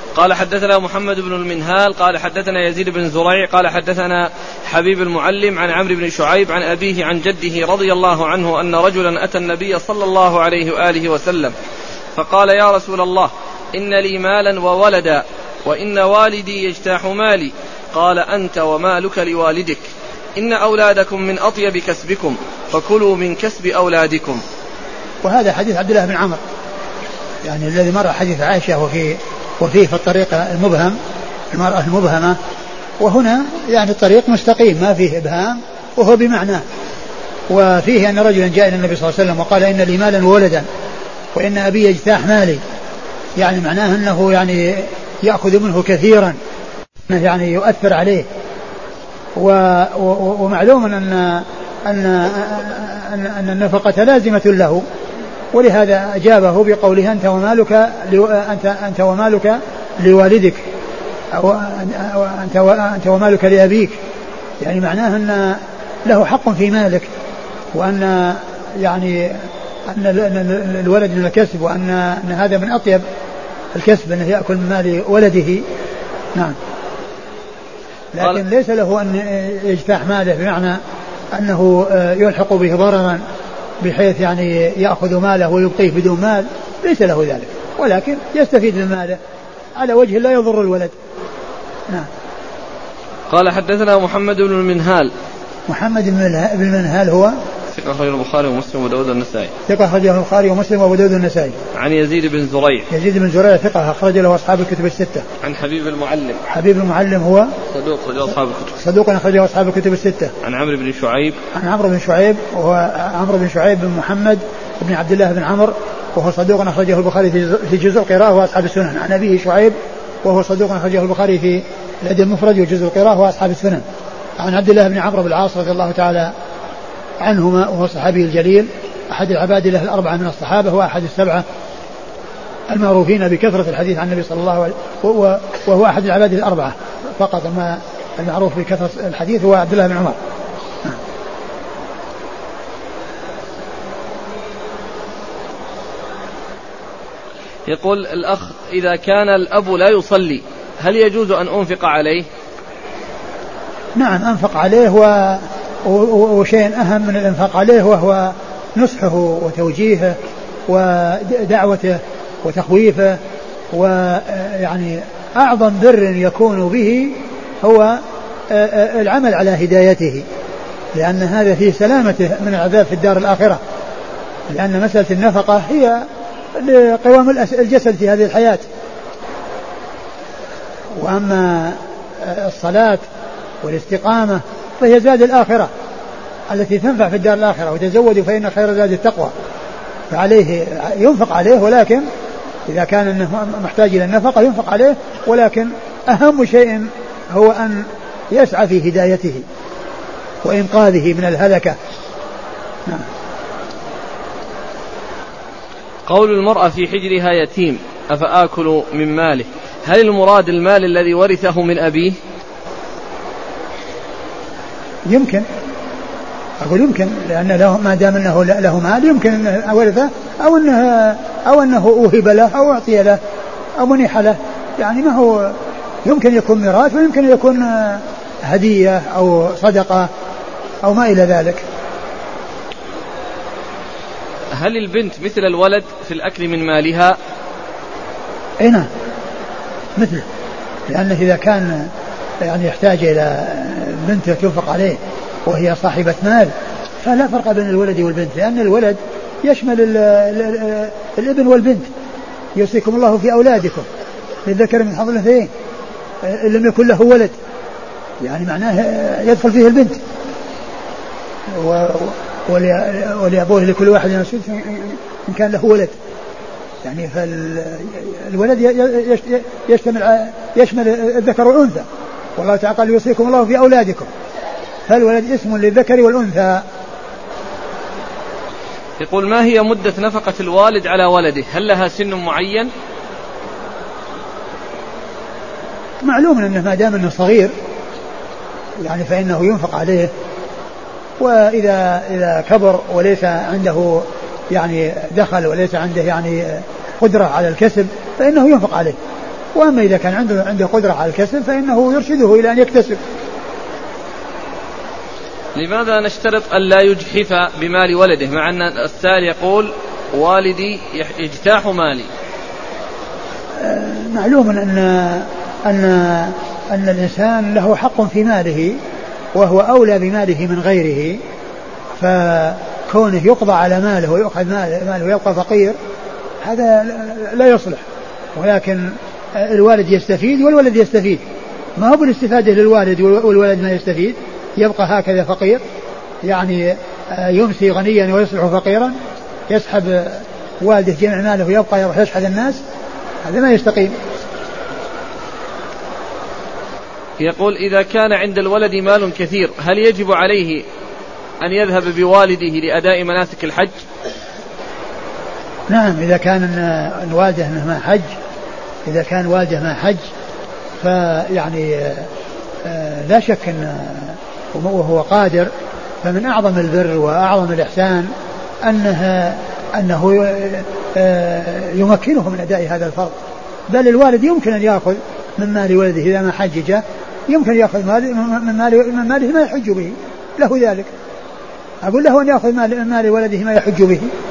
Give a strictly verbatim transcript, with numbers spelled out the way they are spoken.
قال حدثنا محمد بن المنهال قال حدثنا يزيد بن زريع قال حدثنا حبيب المعلم عن عمرو بن شعيب عن أبيه عن جده رضي الله عنه أن رجلا أتى النبي صلى الله عليه وآله وسلم فقال يا رسول الله إن لي مالا وولدا وإن والدي يجتاح مالي. قال أنت ومالك لوالدك، إن أولادكم من أطيب كسبكم فكلوا من كسب أولادكم. وهذا حديث عبد الله بن عمرو يعني الذي مر حديث عائشة وفي وفيه في الطريق المبهم المرأة المبهمة، وهنا يعني الطريق مستقيم ما فيه إبهام وهو بمعناه. وفيه أن رجلا جاء إلى النبي صلى الله عليه وسلم وقال إن لي مالا وولدا وإن أبي يجتاح مالي، يعني معناه أنه يعني يأخذ منه كثيرا يعني يؤثر عليه. ومعلوم أن أن أن أن النفقة لازمة له، ولهذا أجابه بقوله أنت ومالك أنت أنت ومالك لوالدك أو أنت أنت ومالك لأبيك، يعني معناه أن له حق في مالك، وأن يعني أن الولد من الكسب، وأن أن هذا من أطيب الكسب أنه يأكل من مال ولده. نعم. لكن ليس له أن يجتاح ماله بمعنى أنه يلحق به ضررا بحيث يعني يأخذ ماله ويبقيه بدون مال، ليس له ذلك، ولكن يستفيد من ماله على وجه لا يضر الولد. نعم. قال حدثنا محمد بن المنهال. محمد بن المنهال هو ثقة أخرجه البخاري ومسلم وأبو داود النسائي. ثقة أخرجه البخاري ومسلم وأبو داود النسائي. عن يزيد بن زريع. يزيد بن زريع ثقة أخرج له أصحاب الكتب الستة. عن حبيب المعلم. حبيب المعلم هو صدوق أخرجه أصحاب الكتب. صدوق أخرجه أصحاب الكتب الستة. عن عمرو بن شعيب. عن عمرو بن شعيب وهو عمرو بن شعيب بن محمد بن عبد الله بن عمرو وهو صدوق أخرجه البخاري في جزء القراءة وأصحاب السنن. عن أبيه شعيب وهو صدوق أخرجه البخاري في الأدب المفرد وجزء القراءة وأصحاب السنن. عن عبد الله بن عمرو بن العاص رضي الله تعالى عنهما وهو صحابي الجليل أحد العباد له الأربعة من الصحابة وأحد السبعة المعروفين بكثرة الحديث عن النبي صلى الله عليه وسلم، وهو أحد العباد الأربعة فقط، ما المعروف بكثرة الحديث هو عبد الله بن عمر. يقول الأخ إذا كان الأب لا يصلي هل يجوز أن أنفق عليه؟ نعم أنفق عليه، و وشيء أهم من الإنفاق عليه وهو نصحه وتوجيهه ودعوته وتخويفه، ويعني أعظم بر يكون به هو العمل على هدايته، لأن هذا فيه سلامته من العذاب في الدار الآخرة، لأن مسألة النفقة هي لقوام الجسد في هذه الحياة. وأما الصلاة والاستقامة فهي زاد الآخرة التي تنفع في الدار الآخرة، وتزودوا فإن خير زاد التقوى، فعليه ينفق عليه، ولكن إذا كان أنه محتاج إلى النفقة ينفق عليه، ولكن أهم شيء هو أن يسعى في هدايته وإنقاذه من الهلكة. نعم. قول المرأة في حجرها يتيم أفآكل من ماله، هل المراد المال الذي ورثه من أبيه؟ يمكن أقول يمكن، لأن له ما دام أنه له مال يمكن أنه ورثه أو أنه أو أنه أوهب له أو أعطي له أو منح له، يعني ما هو يمكن يكون ميراث ويمكن يكون هدية أو صدقة أو ما إلى ذلك. هل البنت مثل الولد في الأكل من مالها؟ أي نعم مثله، لأنه إذا كان يعني يحتاج إلى بنت تنفق عليه وهي صاحبة مال فلا فرق بين الولد والبنت، لأن الولد يشمل ال ال ال الابن والبنت. يوصيكم الله في أولادكم للذكر من حظ الأنثيين إن لم يكن له ولد، يعني معناه يدخل فيه البنت، ولأبوه لكل واحد نصيب إن كان له ولد، يعني فالولد يشمل يشمل الذكر والأنثى، والله تعالى قال يوصيكم الله في أولادكم، فالولد اسم للذكر والأنثى. يقول ما هي مدة نفقة الوالد على ولده، هل لها سن معين؟ معلوم أنه ما دام أنه صغير يعني فإنه ينفق عليه، وإذا إذا كبر وليس عنده يعني دخل وليس عنده يعني قدرة على الكسب فإنه ينفق عليه، وأما إذا كان عنده عنده قدرة على الكسب فإنه يرشده إلى أن يكتسب. لماذا نشترط أن لا يجحف بمال ولده مع أن السائل يقول والدي يجتاح مالي؟ معلوم أن أن أن الإنسان له حق في ماله وهو أولى بماله من غيره، فكونه يقضى على ماله ويأخذ ماله ويبقى فقير هذا لا يصلح. ولكن الوالد يستفيد والولد يستفيد، ما هو بالاستفادة للوالد والولد ما يستفيد، يبقى هكذا فقير يعني يمسي غنيا ويصبح فقيرا، يسحب والده جميع ماله ويبقى يروح يشحذ الناس، هذا ما يستقيم. يقول إذا كان عند الولد مال كثير هل يجب عليه أن يذهب بوالده لأداء مناسك الحج؟ نعم، إذا كان الوالده ما حج، إذا كان والده ما حج فيعني لا شك أن وهو قادر، فمن أعظم البر وأعظم الإحسان أنها أنه يمكنه من أداء هذا الفرض. بل الوالد يمكن أن يأخذ من مال ولده إذا ما حججه، يمكن يأخذ من مال ماله ما يحج به، له ذلك. أقول له أن يأخذ من مال ولده ما يحج به.